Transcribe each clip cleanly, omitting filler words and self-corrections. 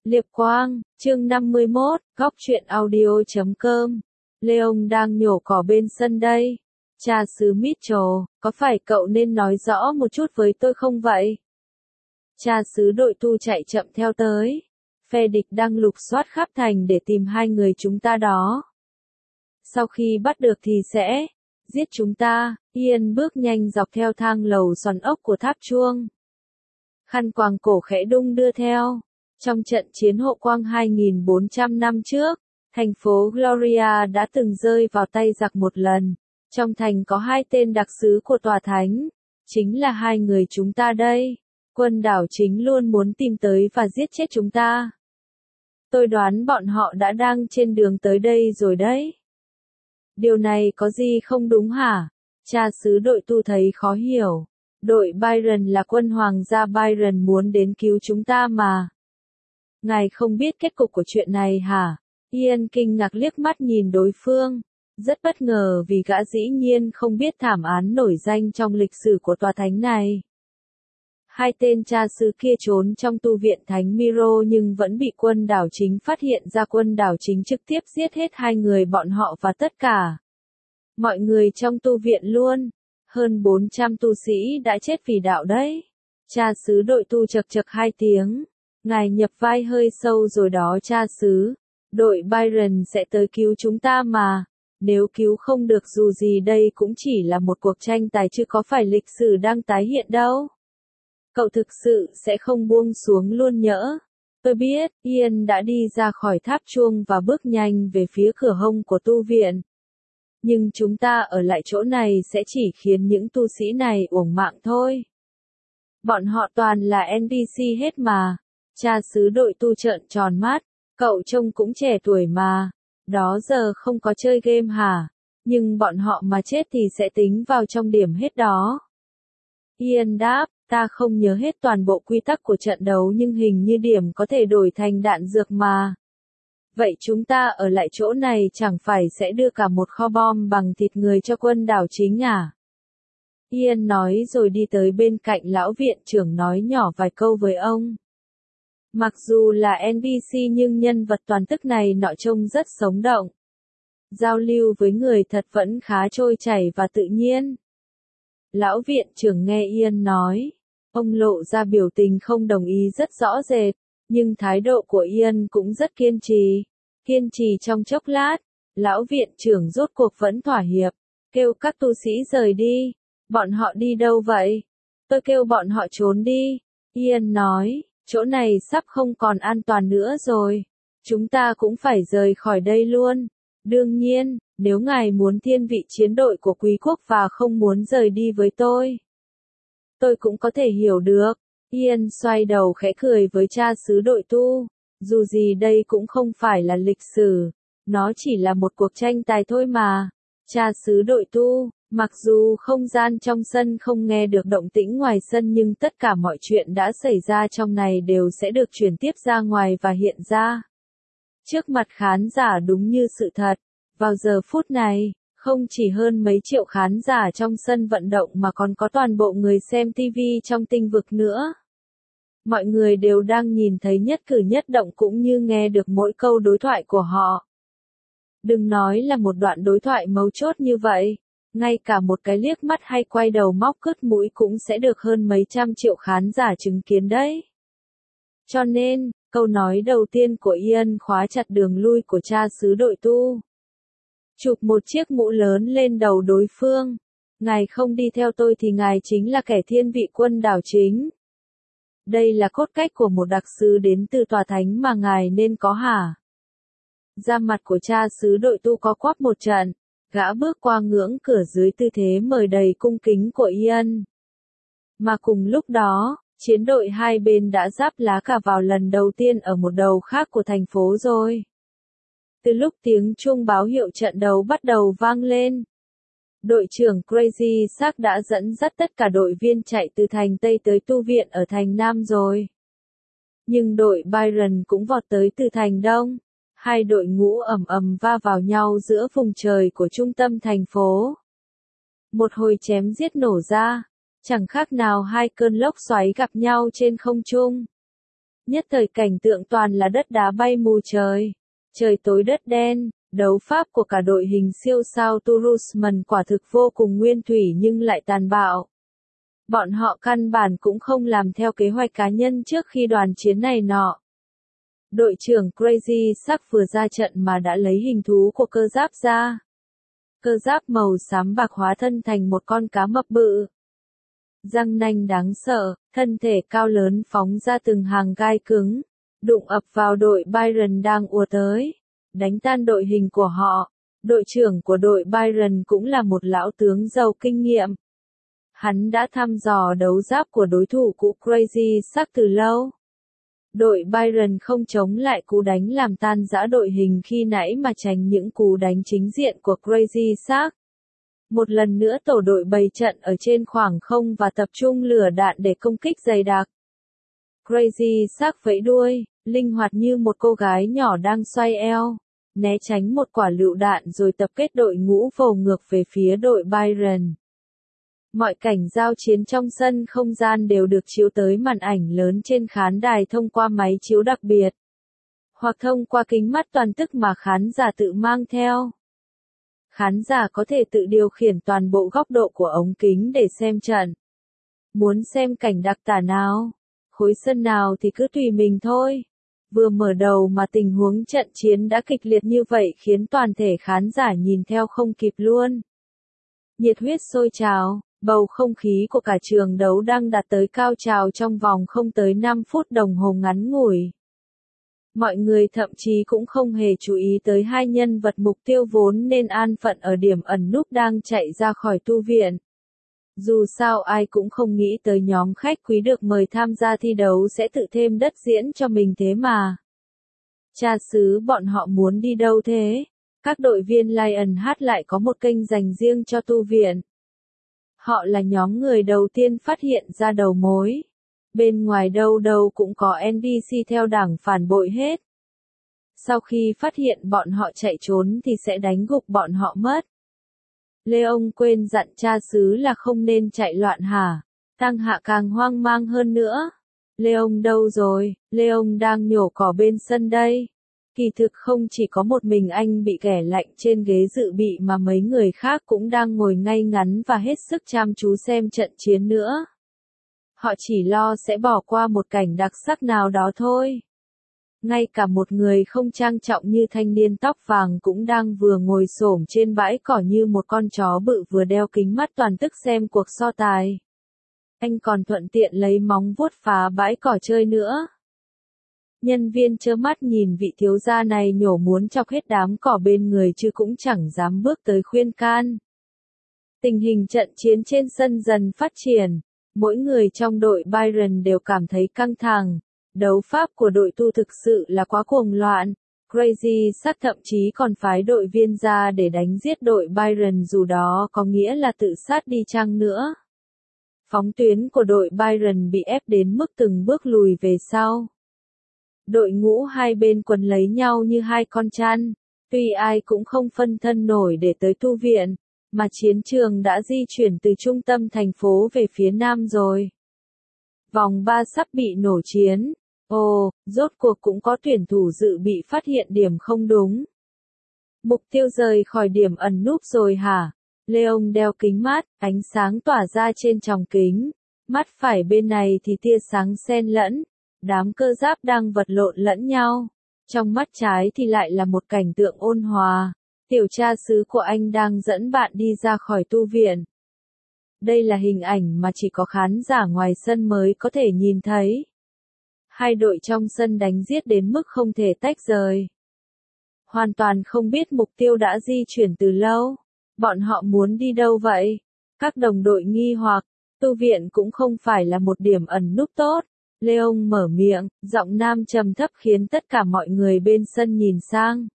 Liệp Quang, chương 51, góc truyện audio.com. Leon đang nhổ cỏ bên sân đây. Cha xứ Mitchell, có phải cậu nên nói rõ một chút với tôi không vậy? Cha xứ đội tu chạy chậm theo tới. Phe địch đang lục soát khắp thành để tìm hai người chúng ta đó. Sau khi bắt được thì sẽ giết chúng ta. Ian bước nhanh dọc theo thang lầu xoắn ốc của tháp chuông. Khăn quàng cổ khẽ đung đưa theo. Trong trận chiến hộ quang 2.400 năm trước, thành phố Gloria đã từng rơi vào tay giặc một lần. Trong thành có hai tên đặc sứ của tòa thánh, chính là hai người chúng ta đây. Quân đảo chính luôn muốn tìm tới và giết chết chúng ta. Tôi đoán bọn họ đã đang trên đường tới đây rồi đấy. Điều này có gì không đúng hả? Cha xứ đội tu thấy khó hiểu. Đội Byron là quân hoàng gia Byron muốn đến cứu chúng ta mà. Ngài không biết kết cục của chuyện này hả? Ian kinh ngạc liếc mắt nhìn đối phương. Rất bất ngờ vì gã dĩ nhiên không biết thảm án nổi danh trong lịch sử của tòa thánh này. Hai tên cha xứ kia trốn trong tu viện Thánh Miro nhưng vẫn bị quân đảo chính phát hiện ra. Quân đảo chính trực tiếp giết hết hai người bọn họ và tất cả mọi người trong tu viện luôn. Hơn 400 tu sĩ đã chết vì đạo đấy. Cha xứ đội tu chật chật hai tiếng. Ngài nhập vai hơi sâu rồi đó cha xứ. Đội Byron sẽ tới cứu chúng ta mà. Nếu cứu không được dù gì đây cũng chỉ là một cuộc tranh tài chứ có phải lịch sử đang tái hiện đâu. Cậu thực sự sẽ không buông xuống luôn nhỡ. Tôi biết, Ian đã đi ra khỏi tháp chuông và bước nhanh về phía cửa hông của tu viện. Nhưng chúng ta ở lại chỗ này sẽ chỉ khiến những tu sĩ này uổng mạng thôi. Bọn họ toàn là NPC hết mà. Cha xứ đội tu trợn tròn mắt. Cậu trông cũng trẻ tuổi mà. Đó giờ không có chơi game hả? Nhưng bọn họ mà chết thì sẽ tính vào trong điểm hết đó. Ian đáp, ta không nhớ hết toàn bộ quy tắc của trận đấu nhưng hình như điểm có thể đổi thành đạn dược mà. Vậy chúng ta ở lại chỗ này chẳng phải sẽ đưa cả một kho bom bằng thịt người cho quân đảo chính à? Ian nói rồi đi tới bên cạnh lão viện trưởng nói nhỏ vài câu với ông. Mặc dù là NPC nhưng nhân vật toàn tức này nọ trông rất sống động. Giao lưu với người thật vẫn khá trôi chảy và tự nhiên. Lão viện trưởng nghe Ian nói. Ông lộ ra biểu tình không đồng ý rất rõ rệt. Nhưng thái độ của Ian cũng rất kiên trì. Kiên trì trong chốc lát. Lão viện trưởng rốt cuộc vẫn thỏa hiệp. Kêu các tu sĩ rời đi. Bọn họ đi đâu vậy? Tôi kêu bọn họ trốn đi. Ian nói. Chỗ này sắp không còn an toàn nữa rồi. Chúng ta cũng phải rời khỏi đây luôn. Đương nhiên, nếu ngài muốn thiên vị chiến đội của quý quốc và không muốn rời đi với tôi cũng có thể hiểu được. Ian xoay đầu khẽ cười với cha xứ đội tu. Dù gì đây cũng không phải là lịch sử. Nó chỉ là một cuộc tranh tài thôi mà. Cha xứ đội tu. Mặc dù không gian trong sân không nghe được động tĩnh ngoài sân nhưng tất cả mọi chuyện đã xảy ra trong này đều sẽ được chuyển tiếp ra ngoài và hiện ra trước mặt khán giả đúng như sự thật. Vào giờ phút này, không chỉ hơn mấy triệu khán giả trong sân vận động mà còn có toàn bộ người xem TV trong tinh vực nữa. Mọi người đều đang nhìn thấy nhất cử nhất động cũng như nghe được mỗi câu đối thoại của họ. Đừng nói là một đoạn đối thoại mấu chốt như vậy. Ngay cả một cái liếc mắt hay quay đầu móc cứt mũi cũng sẽ được hơn mấy trăm triệu khán giả chứng kiến đấy. Cho nên, câu nói đầu tiên của Ian khóa chặt đường lui của cha xứ đội tu. Chụp một chiếc mũ lớn lên đầu đối phương. Ngài không đi theo tôi thì ngài chính là kẻ thiên vị quân đảo chính. Đây là cốt cách của một đặc sứ đến từ tòa thánh mà ngài nên có hả? Da mặt của cha xứ đội tu có quắp một trận. Gã bước qua ngưỡng cửa dưới tư thế mời đầy cung kính của Ian. Mà cùng lúc đó, chiến đội hai bên đã giáp lá cả vào lần đầu tiên ở một đầu khác của thành phố rồi. Từ lúc tiếng chuông báo hiệu trận đấu bắt đầu vang lên, đội trưởng Crazy Shark đã dẫn dắt tất cả đội viên chạy từ thành Tây tới tu viện ở thành Nam rồi. Nhưng đội Byron cũng vọt tới từ thành Đông. Hai đội ngũ ầm ầm va vào nhau giữa vùng trời của trung tâm thành phố. Một hồi chém giết nổ ra, chẳng khác nào hai cơn lốc xoáy gặp nhau trên không trung. Nhất thời cảnh tượng toàn là đất đá bay mù trời. Trời tối đất đen, đấu pháp của cả đội hình siêu sao Turusman quả thực vô cùng nguyên thủy nhưng lại tàn bạo. Bọn họ căn bản cũng không làm theo kế hoạch cá nhân trước khi đoàn chiến này nọ. Đội trưởng Crazy Shark vừa ra trận mà đã lấy hình thú của cơ giáp ra. Cơ giáp màu xám bạc hóa thân thành một con cá mập bự. Răng nanh đáng sợ, thân thể cao lớn phóng ra từng hàng gai cứng, đụng ập vào đội Byron đang ùa tới, đánh tan đội hình của họ. Đội trưởng của đội Byron cũng là một lão tướng giàu kinh nghiệm. Hắn đã thăm dò đấu giáp của đối thủ cũ Crazy Shark từ lâu. Đội Byron không chống lại cú đánh làm tan rã đội hình khi nãy mà tránh những cú đánh chính diện của Crazy Shark. Một lần nữa tổ đội bày trận ở trên khoảng không và tập trung lửa đạn để công kích dày đặc. Crazy Shark vẫy đuôi, linh hoạt như một cô gái nhỏ đang xoay eo, né tránh một quả lựu đạn rồi tập kết đội ngũ vồ ngược về phía đội Byron. Mọi cảnh giao chiến trong sân không gian đều được chiếu tới màn ảnh lớn trên khán đài thông qua máy chiếu đặc biệt, hoặc thông qua kính mắt toàn tức mà khán giả tự mang theo. Khán giả có thể tự điều khiển toàn bộ góc độ của ống kính để xem trận. Muốn xem cảnh đặc tả nào, khối sân nào thì cứ tùy mình thôi. Vừa mở đầu mà tình huống trận chiến đã kịch liệt như vậy khiến toàn thể khán giả nhìn theo không kịp luôn. Nhiệt huyết sôi trào, bầu không khí của cả trường đấu đang đạt tới cao trào trong vòng không tới 5 phút đồng hồ ngắn ngủi. Mọi người thậm chí cũng không hề chú ý tới hai nhân vật mục tiêu vốn nên an phận ở điểm ẩn núp đang chạy ra khỏi tu viện. Dù sao ai cũng không nghĩ tới nhóm khách quý được mời tham gia thi đấu sẽ tự thêm đất diễn cho mình thế mà. Cha xứ bọn họ muốn đi đâu thế? Các đội viên Lionheart lại có một kênh dành riêng cho tu viện. Họ là nhóm người đầu tiên phát hiện ra đầu mối. Bên ngoài đâu đâu cũng có NPC theo đảng phản bội hết. Sau khi phát hiện bọn họ chạy trốn thì sẽ đánh gục bọn họ mất. Leon quên dặn cha xứ là không nên chạy loạn hả? Tăng Hạ càng hoang mang hơn nữa. Leon đâu rồi? Leon đang nhổ cỏ bên sân đây. Kỳ thực không chỉ có một mình anh bị ghẻ lạnh trên ghế dự bị mà mấy người khác cũng đang ngồi ngay ngắn và hết sức chăm chú xem trận chiến nữa. Họ chỉ lo sẽ bỏ qua một cảnh đặc sắc nào đó thôi. Ngay cả một người không trang trọng như thanh niên tóc vàng cũng đang vừa ngồi xổm trên bãi cỏ như một con chó bự vừa đeo kính mắt toàn tức xem cuộc so tài. Anh còn thuận tiện lấy móng vuốt phá bãi cỏ chơi nữa. Nhân viên trơ mắt nhìn vị thiếu gia này nhổ muốn chọc hết đám cỏ bên người chứ cũng chẳng dám bước tới khuyên can. Tình hình trận chiến trên sân dần phát triển. Mỗi người trong đội Byron đều cảm thấy căng thẳng. Đấu pháp của đội tu thực sự là quá cuồng loạn. Crazy Shark thậm chí còn phái đội viên ra để đánh giết đội Byron dù đó có nghĩa là tự sát đi chăng nữa. Phóng tuyến của đội Byron bị ép đến mức từng bước lùi về sau. Đội ngũ hai bên quấn lấy nhau như hai con chăn. Tuy ai cũng không phân thân nổi để tới tu viện, mà chiến trường đã di chuyển từ trung tâm thành phố về phía nam rồi. Vòng 3 sắp bị nổ chiến. Ồ, rốt cuộc cũng có tuyển thủ dự bị phát hiện điểm không đúng. Mục tiêu rời khỏi điểm ẩn núp rồi hả? Leon đeo kính mát, ánh sáng tỏa ra trên tròng kính. Mắt phải bên này thì tia sáng xen lẫn. Đám cơ giáp đang vật lộn lẫn nhau. Trong mắt trái thì lại là một cảnh tượng ôn hòa. Tiểu cha xứ của anh đang dẫn bạn đi ra khỏi tu viện. Đây là hình ảnh mà chỉ có khán giả ngoài sân mới có thể nhìn thấy. Hai đội trong sân đánh giết đến mức không thể tách rời. Hoàn toàn không biết mục tiêu đã di chuyển từ lâu. Bọn họ muốn đi đâu vậy? Các đồng đội nghi hoặc, tu viện cũng không phải là một điểm ẩn núp tốt. Leon mở miệng, giọng nam trầm thấp khiến tất cả mọi người bên sân nhìn sang.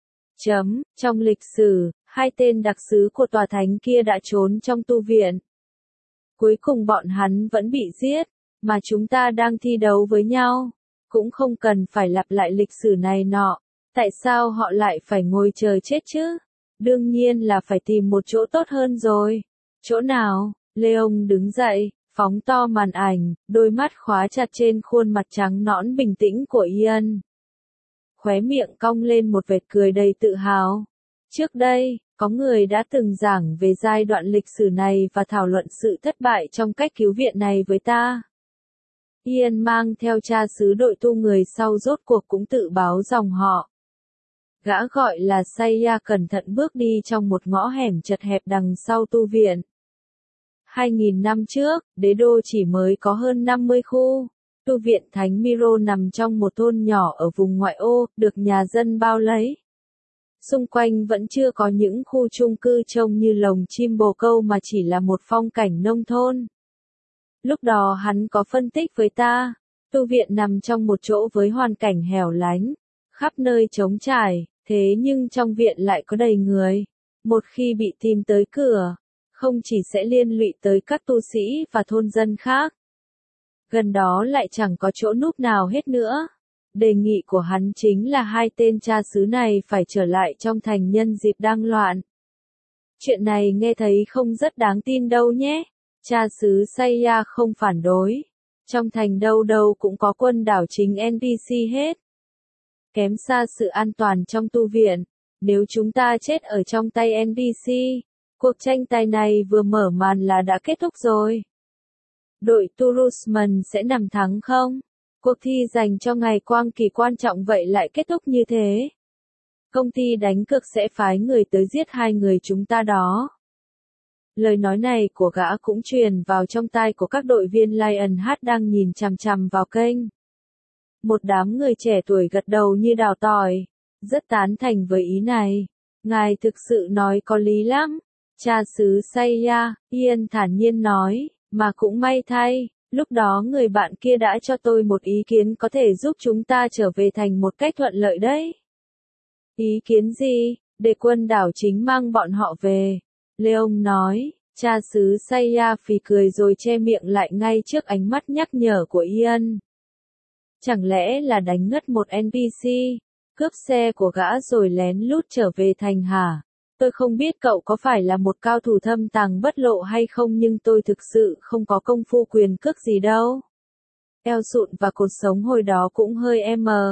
Trong lịch sử, hai tên đặc sứ của tòa thánh kia đã trốn trong tu viện. Cuối cùng bọn hắn vẫn bị giết, mà chúng ta đang thi đấu với nhau. Cũng không cần phải lặp lại lịch sử này nọ. Tại sao họ lại phải ngồi chờ chết chứ? Đương nhiên là phải tìm một chỗ tốt hơn rồi. Chỗ nào? Leon đứng dậy, Phóng to màn ảnh, đôi mắt khóa chặt trên khuôn mặt trắng nõn bình tĩnh của Ian. Khóe miệng cong lên một vệt cười đầy tự hào. Trước đây, có người đã từng giảng về giai đoạn lịch sử này và thảo luận sự thất bại trong cách cứu viện này với ta. Ian mang theo cha xứ đội tu người sau rốt cuộc cũng tự báo dòng họ. Gã gọi là Saya cẩn thận bước đi trong một ngõ hẻm chật hẹp đằng sau tu viện. 2000 năm trước, đế đô chỉ mới có hơn 50 khu. Tu viện Thánh Miro nằm trong một thôn nhỏ ở vùng ngoại ô, được nhà dân bao lấy. Xung quanh vẫn chưa có những khu chung cư trông như lồng chim bồ câu mà chỉ là một phong cảnh nông thôn. Lúc đó hắn có phân tích với ta, tu viện nằm trong một chỗ với hoàn cảnh hẻo lánh, khắp nơi trống trải, thế nhưng trong viện lại có đầy người. Một khi bị tìm tới cửa, không chỉ sẽ liên lụy tới các tu sĩ và thôn dân khác. Gần đó lại chẳng có chỗ núp nào hết nữa. Đề nghị của hắn chính là hai tên cha xứ này phải trở lại trong thành nhân dịp đang loạn. Chuyện này nghe thấy không rất đáng tin đâu nhé. Cha xứ Saya không phản đối. Trong thành đâu đâu cũng có quân đảo chính NPC hết. Kém xa sự an toàn trong tu viện. Nếu chúng ta chết ở trong tay NPC, cuộc tranh tài này vừa mở màn là đã kết thúc rồi. Đội Turusman sẽ nằm thắng không? Cuộc thi dành cho ngày quang kỳ quan trọng vậy lại kết thúc như thế. Công ty đánh cược sẽ phái người tới giết hai người chúng ta đó. Lời nói này của gã cũng truyền vào trong tai của các đội viên Lionheart đang nhìn chằm chằm vào kênh. Một đám người trẻ tuổi gật đầu như đào tỏi, rất tán thành với ý này. Ngài thực sự nói có lý lắm. Cha xứ Saya, Ian thản nhiên nói, mà cũng may thay, lúc đó người bạn kia đã cho tôi một ý kiến có thể giúp chúng ta trở về thành một cách thuận lợi đấy. Ý kiến gì? Để quân đảo chính mang bọn họ về. Leon nói, cha xứ Saya phì cười rồi che miệng lại ngay trước ánh mắt nhắc nhở của Ian. Chẳng lẽ là đánh ngất một NPC, cướp xe của gã rồi lén lút trở về thành hả? Tôi không biết cậu có phải là một cao thủ thâm tàng bất lộ hay không nhưng tôi thực sự không có công phu quyền cước gì đâu. Eo sụn và cột sống hồi đó cũng hơi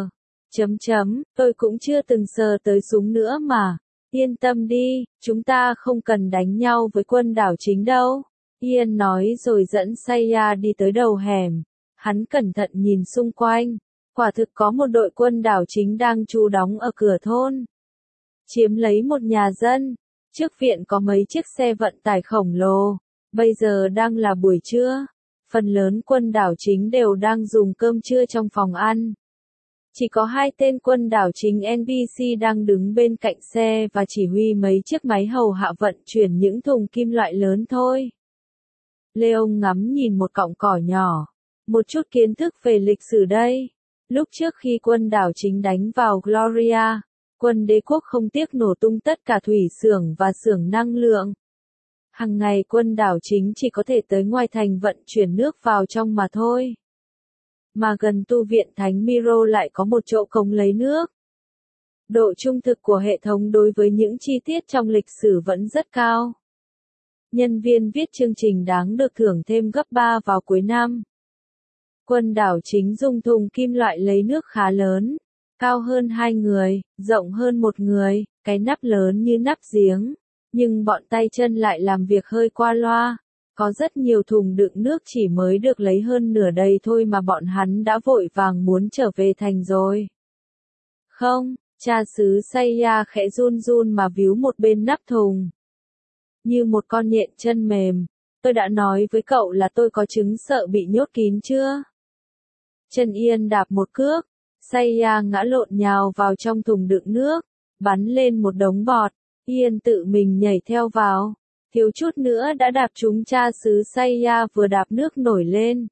tôi cũng chưa từng sờ tới súng nữa mà. Yên tâm đi, chúng ta không cần đánh nhau với quân đảo chính đâu. Ian nói rồi dẫn Saya đi tới đầu hẻm. Hắn cẩn thận nhìn xung quanh. Quả thực có một đội quân đảo chính đang trú đóng ở cửa thôn. Chiếm lấy một nhà dân. Trước viện có mấy chiếc xe vận tải khổng lồ. Bây giờ đang là buổi trưa. Phần lớn quân đảo chính đều đang dùng cơm trưa trong phòng ăn. Chỉ có hai tên quân đảo chính NPC đang đứng bên cạnh xe và chỉ huy mấy chiếc máy hầu hạ vận chuyển những thùng kim loại lớn thôi. Leon ngắm nhìn một cọng cỏ nhỏ. Một chút kiến thức về lịch sử đây. Lúc trước khi quân đảo chính đánh vào Gloria, quân đế quốc không tiếc nổ tung tất cả thủy xưởng và xưởng năng lượng. Hàng ngày quân đảo chính chỉ có thể tới ngoài thành vận chuyển nước vào trong mà thôi. Mà gần tu viện Thánh Miro lại có một chỗ cống lấy nước. Độ trung thực của hệ thống đối với những chi tiết trong lịch sử vẫn rất cao. Nhân viên viết chương trình đáng được thưởng thêm gấp 3 vào cuối năm. Quân đảo chính dùng thùng kim loại lấy nước khá lớn, cao hơn 2 người, rộng hơn 1 người, cái nắp lớn như nắp giếng, nhưng bọn tay chân lại làm việc hơi qua loa. Có rất nhiều thùng đựng nước chỉ mới được lấy hơn nửa đầy thôi mà bọn hắn đã vội vàng muốn trở về thành rồi. Không, cha xứ Saya khẽ run run mà víu một bên nắp thùng. Như một con nhện chân mềm, tôi đã nói với cậu là tôi có chứng sợ bị nhốt kín chưa? Chân Ian đạp một cước, Saya ngã lộn nhào vào trong thùng đựng nước, bắn lên một đống bọt, Ian tự mình nhảy theo vào. Thiếu chút nữa đã đạp trúng cha xứ Saya vừa đạp nước nổi lên.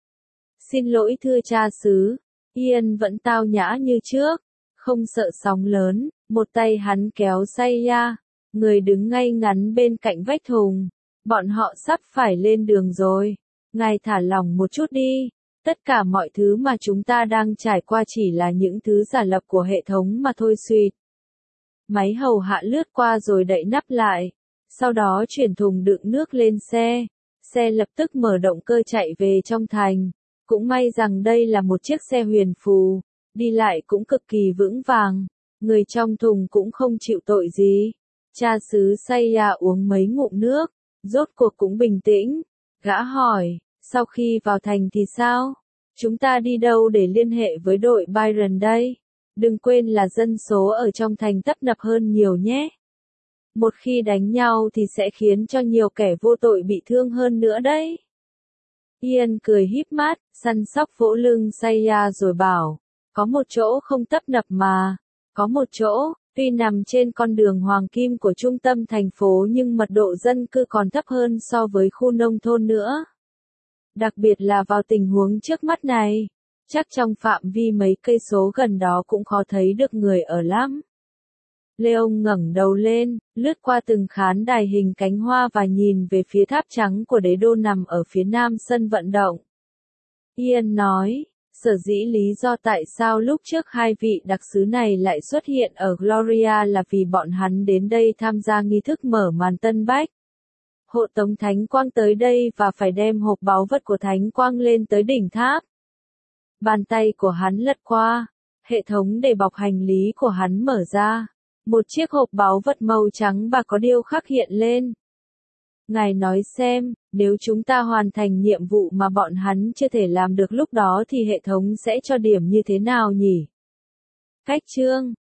Xin lỗi thưa cha xứ, Ian vẫn tao nhã như trước, không sợ sóng lớn, một tay hắn kéo Saya, người đứng ngay ngắn bên cạnh vách thùng. Bọn họ sắp phải lên đường rồi, ngài thả lỏng một chút đi, tất cả mọi thứ mà chúng ta đang trải qua chỉ là những thứ giả lập của hệ thống mà thôi suýt. Máy hầu hạ lướt qua rồi đậy nắp lại. Sau đó chuyển thùng đựng nước lên xe. xe lập tức mở động cơ chạy về trong thành. Cũng may rằng đây là một chiếc xe huyền phù, đi lại cũng cực kỳ vững vàng, người trong thùng cũng không chịu tội gì. Cha xứ Saya uống mấy ngụm nước, rốt cuộc cũng bình tĩnh. Gã hỏi, sau khi vào thành thì sao? Chúng ta đi đâu để liên hệ với đội Byron đây? Đừng quên là dân số ở trong thành tấp nập hơn nhiều nhé. Một khi đánh nhau thì sẽ khiến cho nhiều kẻ vô tội bị thương hơn nữa đấy. Ian cười híp mắt, săn sóc vỗ lưng Saya rồi bảo, có một chỗ không tấp nập mà. Có một chỗ, tuy nằm trên con đường hoàng kim của trung tâm thành phố nhưng mật độ dân cư còn thấp hơn so với khu nông thôn nữa. Đặc biệt là vào tình huống trước mắt này, chắc trong phạm vi mấy cây số gần đó cũng khó thấy được người ở lắm. Leon ngẩng đầu lên, lướt qua từng khán đài hình cánh hoa và nhìn về phía tháp trắng của đế đô nằm ở phía nam sân vận động. Ian nói, sở dĩ lý do tại sao lúc trước hai vị đặc sứ này lại xuất hiện ở Gloria là vì bọn hắn đến đây tham gia nghi thức mở màn Tân Bách. Hộ tống Thánh Quang tới đây và phải đem hộp báu vật của Thánh Quang lên tới đỉnh tháp. Bàn tay của hắn lật qua, hệ thống để bọc hành lý của hắn mở ra. Một chiếc hộp báu vật màu trắng và có điêu khắc hiện lên. Ngài nói xem, nếu chúng ta hoàn thành nhiệm vụ mà bọn hắn chưa thể làm được lúc đó thì hệ thống sẽ cho điểm như thế nào nhỉ? Cách chương